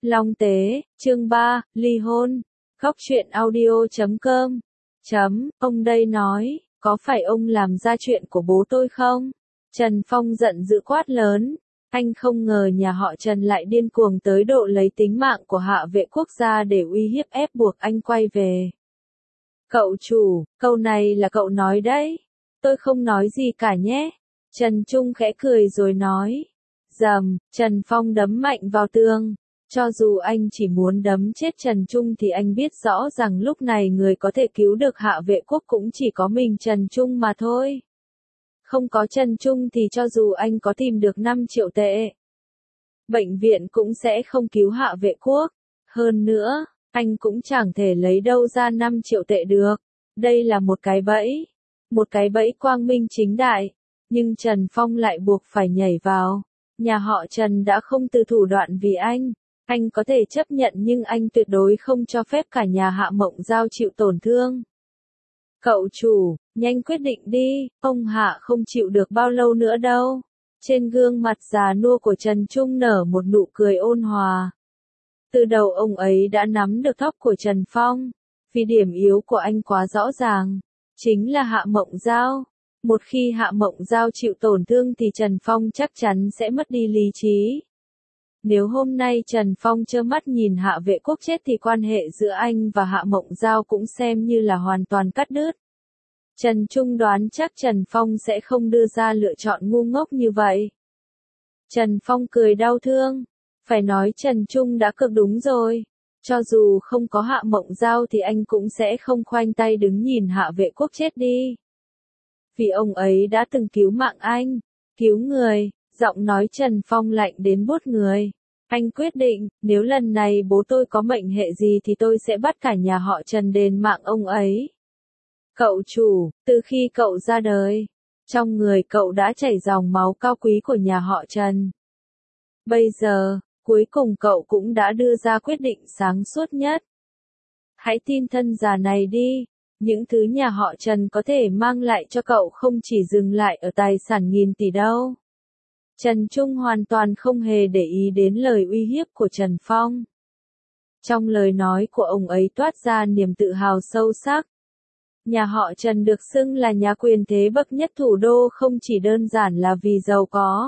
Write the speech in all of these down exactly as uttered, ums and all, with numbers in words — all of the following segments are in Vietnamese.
Long Tế, chương ba, ly hôn. Góc truyện audio chấm com. Chấm, ông đây nói, có phải ông làm ra chuyện của bố tôi không? Trần Phong giận dữ quát lớn. Anh không ngờ nhà họ Trần lại điên cuồng tới độ lấy tính mạng của Hạ Vệ Quốc gia để uy hiếp ép buộc anh quay về. Cậu chủ, câu này là cậu nói đấy. Tôi không nói gì cả nhé. Trần Trung khẽ cười rồi nói. Rầm, Trần Phong đấm mạnh vào tường. Cho dù anh chỉ muốn đấm chết Trần Trung thì anh biết rõ rằng lúc này người có thể cứu được Hạ Vệ Quốc cũng chỉ có mình Trần Trung mà thôi. Không có Trần Trung thì cho dù anh có tìm được năm triệu tệ, bệnh viện cũng sẽ không cứu Hạ Vệ Quốc. Hơn nữa, anh cũng chẳng thể lấy đâu ra năm triệu tệ được. Đây là một cái bẫy. Một cái bẫy quang minh chính đại. Nhưng Trần Phong lại buộc phải nhảy vào. Nhà họ Trần đã không từ thủ đoạn vì anh. Anh có thể chấp nhận nhưng anh tuyệt đối không cho phép cả nhà Hạ Mộng Giao chịu tổn thương. Cậu chủ, nhanh quyết định đi, ông Hạ không chịu được bao lâu nữa đâu. Trên gương mặt già nua của Trần Trung nở một nụ cười ôn hòa. Từ đầu ông ấy đã nắm được tóc của Trần Phong. Vì điểm yếu của anh quá rõ ràng. Chính là Hạ Mộng Giao. Một khi Hạ Mộng Giao chịu tổn thương thì Trần Phong chắc chắn sẽ mất đi lý trí. Nếu hôm nay Trần Phong trơ mắt nhìn Hạ Vệ Quốc chết thì quan hệ giữa anh và Hạ Mộng Giao cũng xem như là hoàn toàn cắt đứt. Trần Trung đoán chắc Trần Phong sẽ không đưa ra lựa chọn ngu ngốc như vậy. Trần Phong cười đau thương. Phải nói Trần Trung đã cực đúng rồi. Cho dù không có Hạ Mộng Giao thì anh cũng sẽ không khoanh tay đứng nhìn Hạ Vệ Quốc chết đi. Vì ông ấy đã từng cứu mạng anh, cứu người. Giọng nói Trần Phong lạnh đến buốt người. Anh quyết định, nếu lần này bố tôi có mệnh hệ gì thì tôi sẽ bắt cả nhà họ Trần đền mạng ông ấy. Cậu chủ, từ khi cậu ra đời, trong người cậu đã chảy dòng máu cao quý của nhà họ Trần. Bây giờ, cuối cùng cậu cũng đã đưa ra quyết định sáng suốt nhất. Hãy tin thân già này đi. Những thứ nhà họ Trần có thể mang lại cho cậu không chỉ dừng lại ở tài sản nghìn tỷ đâu. Trần Trung hoàn toàn không hề để ý đến lời uy hiếp của Trần Phong. Trong lời nói của ông ấy toát ra niềm tự hào sâu sắc. Nhà họ Trần được xưng là nhà quyền thế bậc nhất thủ đô không chỉ đơn giản là vì giàu có.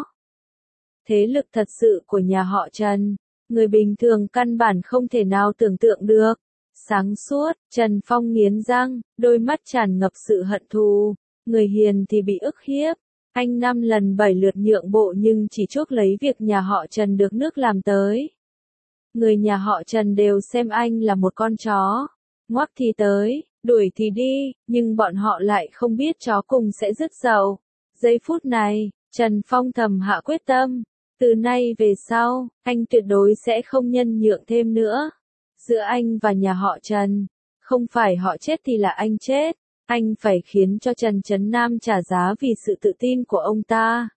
Thế lực thật sự của nhà họ Trần, người bình thường căn bản không thể nào tưởng tượng được. Sáng suốt, Trần Phong nghiến răng, đôi mắt tràn ngập sự hận thù. Người hiền thì bị ức hiếp. Anh năm lần bảy lượt nhượng bộ nhưng chỉ chuốc lấy việc nhà họ Trần được nước làm tới. Người nhà họ Trần đều xem anh là một con chó. Ngoắc thì tới, đuổi thì đi, nhưng bọn họ lại không biết chó cùng sẽ rứt dậu. Giây phút này, Trần Phong thầm hạ quyết tâm. Từ nay về sau, anh tuyệt đối sẽ không nhân nhượng thêm nữa. Giữa anh và nhà họ Trần, không phải họ chết thì là anh chết. Anh phải khiến cho Trần Trấn Nam trả giá vì sự tự tin của ông ta.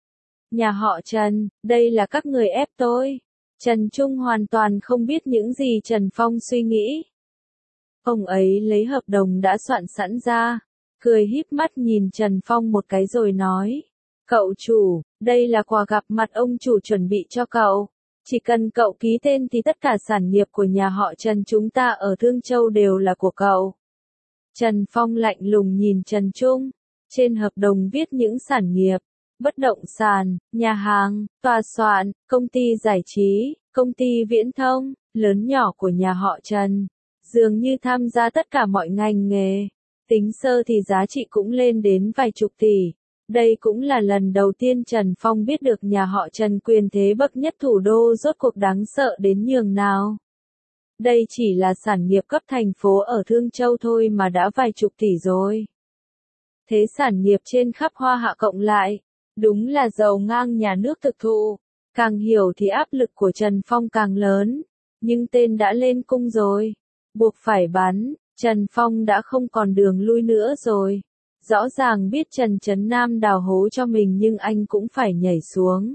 Nhà họ Trần, đây là các người ép tôi. Trần Trung hoàn toàn không biết những gì Trần Phong suy nghĩ. Ông ấy lấy hợp đồng đã soạn sẵn ra, cười híp mắt nhìn Trần Phong một cái rồi nói. Cậu chủ, đây là quà gặp mặt ông chủ chuẩn bị cho cậu. Chỉ cần cậu ký tên thì tất cả sản nghiệp của nhà họ Trần chúng ta ở Thương Châu đều là của cậu. Trần Phong lạnh lùng nhìn Trần Trung. Trên hợp đồng viết những sản nghiệp, bất động sản, nhà hàng, tòa soạn, công ty giải trí, công ty viễn thông, lớn nhỏ của nhà họ Trần. Dường như tham gia tất cả mọi ngành nghề. Tính sơ thì giá trị cũng lên đến vài chục tỷ. Đây cũng là lần đầu tiên Trần Phong biết được nhà họ Trần quyền thế bậc nhất thủ đô rốt cuộc đáng sợ đến nhường nào. Đây chỉ là sản nghiệp cấp thành phố ở Thương Châu thôi mà đã vài chục tỷ rồi. Thế sản nghiệp trên khắp Hoa Hạ cộng lại, đúng là giàu ngang nhà nước thực thụ. Càng hiểu thì áp lực của Trần Phong càng lớn. Nhưng tên đã lên cung rồi. Buộc phải bắn, Trần Phong đã không còn đường lui nữa rồi. Rõ ràng biết Trần Trấn Nam đào hố cho mình nhưng anh cũng phải nhảy xuống.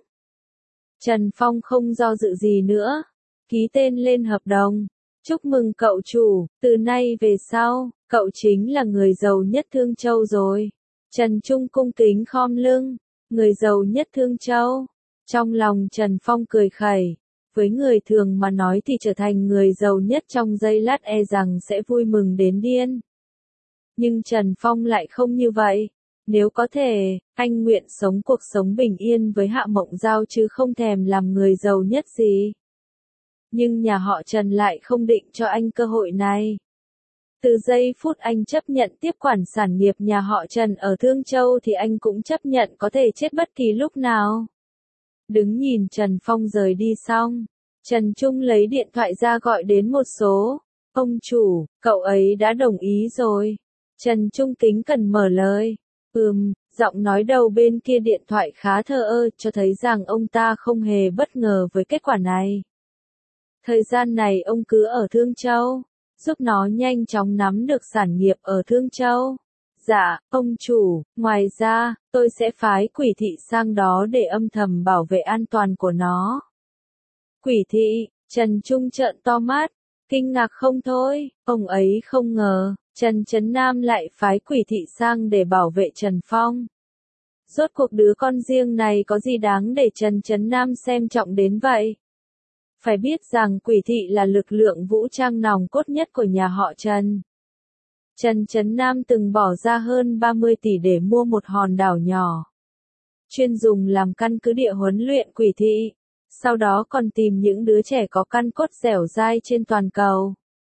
Trần Phong không do dự gì nữa. Ký tên lên hợp đồng. Chúc mừng cậu chủ, từ nay về sau, cậu chính là người giàu nhất Thương Châu rồi. Trần Trung cung kính khom lưng, người giàu nhất Thương Châu. Trong lòng Trần Phong cười khẩy, Với người thường mà nói thì trở thành người giàu nhất trong giây lát e rằng sẽ vui mừng đến điên. Nhưng Trần Phong lại không như vậy. Nếu có thể, anh nguyện sống cuộc sống bình yên với Hạ Mộng Giao chứ không thèm làm người giàu nhất gì. Nhưng nhà họ Trần lại không định cho anh cơ hội này. Từ giây phút anh chấp nhận tiếp quản sản nghiệp nhà họ Trần ở Thương Châu thì anh cũng chấp nhận có thể chết bất kỳ lúc nào. Đứng nhìn Trần Phong rời đi xong, Trần Trung lấy điện thoại ra gọi đến một số. Ông chủ, cậu ấy đã đồng ý rồi. Trần Trung kính cẩn mở lời. Ừm, giọng nói đầu bên kia điện thoại khá thờ ơ, cho thấy rằng ông ta không hề bất ngờ với kết quả này. Thời gian này ông cứ ở Thương Châu, giúp nó nhanh chóng nắm được sản nghiệp ở Thương Châu. Dạ, ông chủ, ngoài ra, tôi sẽ phái quỷ thị sang đó để âm thầm bảo vệ an toàn của nó. Quỷ thị, Trần Trung trợn to mắt, kinh ngạc không thôi, ông ấy không ngờ, Trần Chấn Nam lại phái quỷ thị sang để bảo vệ Trần Phong. Rốt cuộc đứa con riêng này có gì đáng để Trần Chấn Nam xem trọng đến vậy? Phải biết rằng quỷ thị là lực lượng vũ trang nòng cốt nhất của nhà họ Trần. Trần Chấn Nam từng bỏ ra hơn ba mươi tỷ để mua một hòn đảo nhỏ, chuyên dùng làm căn cứ địa huấn luyện quỷ thị, sau đó còn tìm những đứa trẻ có căn cốt dẻo dai trên toàn cầu.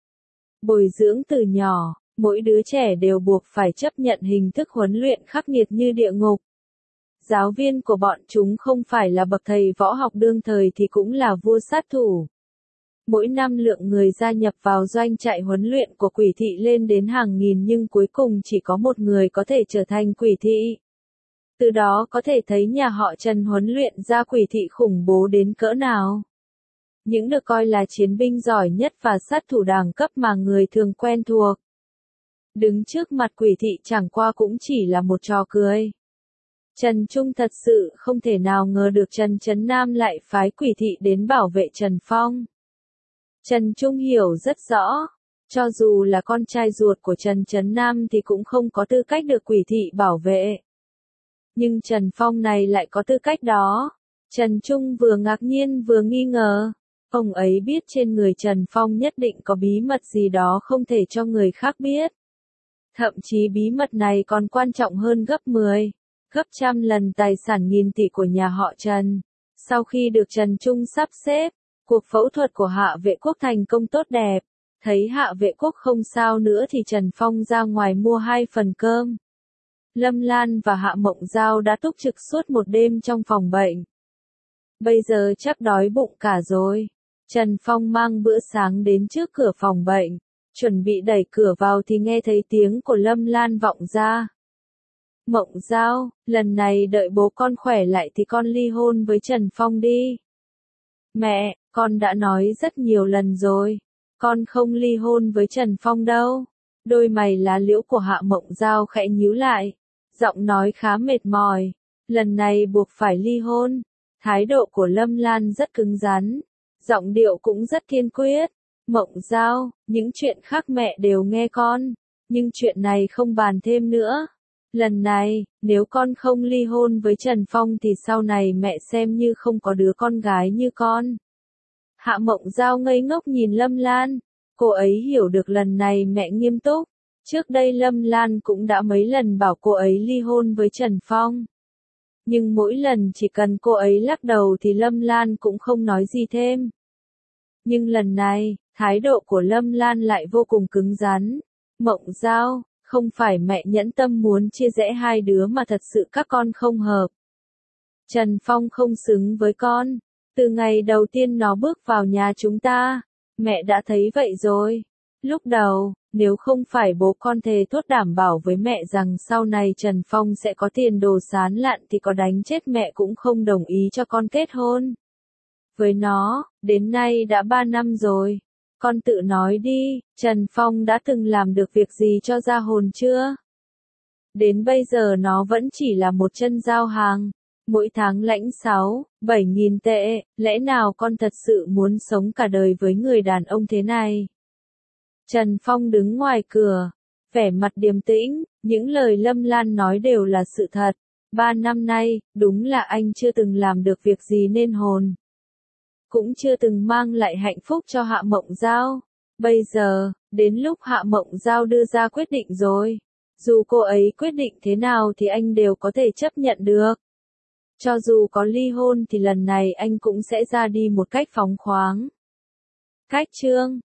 Bồi dưỡng từ nhỏ, mỗi đứa trẻ đều buộc phải chấp nhận hình thức huấn luyện khắc nghiệt như địa ngục. Giáo viên của bọn chúng không phải là bậc thầy võ học đương thời thì cũng là vua sát thủ. Mỗi năm lượng người gia nhập vào doanh trại huấn luyện của quỷ thị lên đến hàng nghìn nhưng cuối cùng chỉ có một người có thể trở thành quỷ thị. Từ đó có thể thấy nhà họ Trần huấn luyện ra quỷ thị khủng bố đến cỡ nào. Những được coi là chiến binh giỏi nhất và sát thủ đẳng cấp mà người thường quen thuộc. Đứng trước mặt quỷ thị chẳng qua cũng chỉ là một trò cười. Trần Trung thật sự không thể nào ngờ được Trần Chấn Nam lại phái quỷ thị đến bảo vệ Trần Phong. Trần Trung hiểu rất rõ, cho dù là con trai ruột của Trần Chấn Nam thì cũng không có tư cách được quỷ thị bảo vệ. Nhưng Trần Phong này lại có tư cách đó. Trần Trung vừa ngạc nhiên vừa nghi ngờ. Ông ấy biết trên người Trần Phong nhất định có bí mật gì đó không thể cho người khác biết. Thậm chí bí mật này còn quan trọng hơn gấp mười, gấp trăm lần tài sản nghìn tỷ của nhà họ Trần. Sau khi được Trần Trung sắp xếp, cuộc phẫu thuật của Hạ Vệ Quốc thành công tốt đẹp. Thấy Hạ Vệ Quốc không sao nữa thì Trần Phong ra ngoài mua hai phần cơm. Lâm Lan và Hạ Mộng Giao đã túc trực suốt một đêm trong phòng bệnh. Bây giờ chắc đói bụng cả rồi. Trần Phong mang bữa sáng đến trước cửa phòng bệnh, chuẩn bị đẩy cửa vào thì nghe thấy tiếng của Lâm Lan vọng ra. Mộng Giao, lần này đợi bố con khỏe lại thì con ly hôn với Trần Phong đi. Mẹ, con đã nói rất nhiều lần rồi, con không ly hôn với Trần Phong đâu. Đôi mày lá liễu của Hạ Mộng Giao khẽ nhíu lại, giọng nói khá mệt mỏi. Lần này buộc phải ly hôn. Thái độ của Lâm Lan rất cứng rắn, giọng điệu cũng rất kiên quyết. Mộng Giao, những chuyện khác mẹ đều nghe con, nhưng chuyện này không bàn thêm nữa. Lần này, nếu con không ly hôn với Trần Phong thì sau này mẹ xem như không có đứa con gái như con. Hạ Mộng Giao ngây ngốc nhìn Lâm Lan, cô ấy hiểu được lần này mẹ nghiêm túc. Trước đây Lâm Lan cũng đã mấy lần bảo cô ấy ly hôn với Trần Phong. Nhưng mỗi lần chỉ cần cô ấy lắc đầu thì Lâm Lan cũng không nói gì thêm. Nhưng lần này, thái độ của Lâm Lan lại vô cùng cứng rắn. Mộng Giao, không phải mẹ nhẫn tâm muốn chia rẽ hai đứa mà thật sự các con không hợp. Trần Phong không xứng với con. Từ ngày đầu tiên nó bước vào nhà chúng ta, mẹ đã thấy vậy rồi. Lúc đầu, nếu không phải bố con thề thốt đảm bảo với mẹ rằng sau này Trần Phong sẽ có tiền đồ sán lạn thì có đánh chết mẹ cũng không đồng ý cho con kết hôn. Với nó, đến nay đã ba năm rồi. Con tự nói đi, Trần Phong đã từng làm được việc gì cho ra hồn chưa? Đến bây giờ nó vẫn chỉ là một chân giao hàng. Mỗi tháng lãnh sáu, bảy nghìn tệ, lẽ nào con thật sự muốn sống cả đời với người đàn ông thế này? Trần Phong đứng ngoài cửa, vẻ mặt điềm tĩnh, những lời Lâm Lan nói đều là sự thật. Ba năm nay, đúng là anh chưa từng làm được việc gì nên hồn. cũng chưa từng mang lại hạnh phúc cho Hạ Mộng Giao. Bây giờ, đến lúc Hạ Mộng Giao đưa ra quyết định rồi. Dù cô ấy quyết định thế nào thì anh đều có thể chấp nhận được. Cho dù có ly hôn thì lần này anh cũng sẽ ra đi một cách phóng khoáng. Cách chương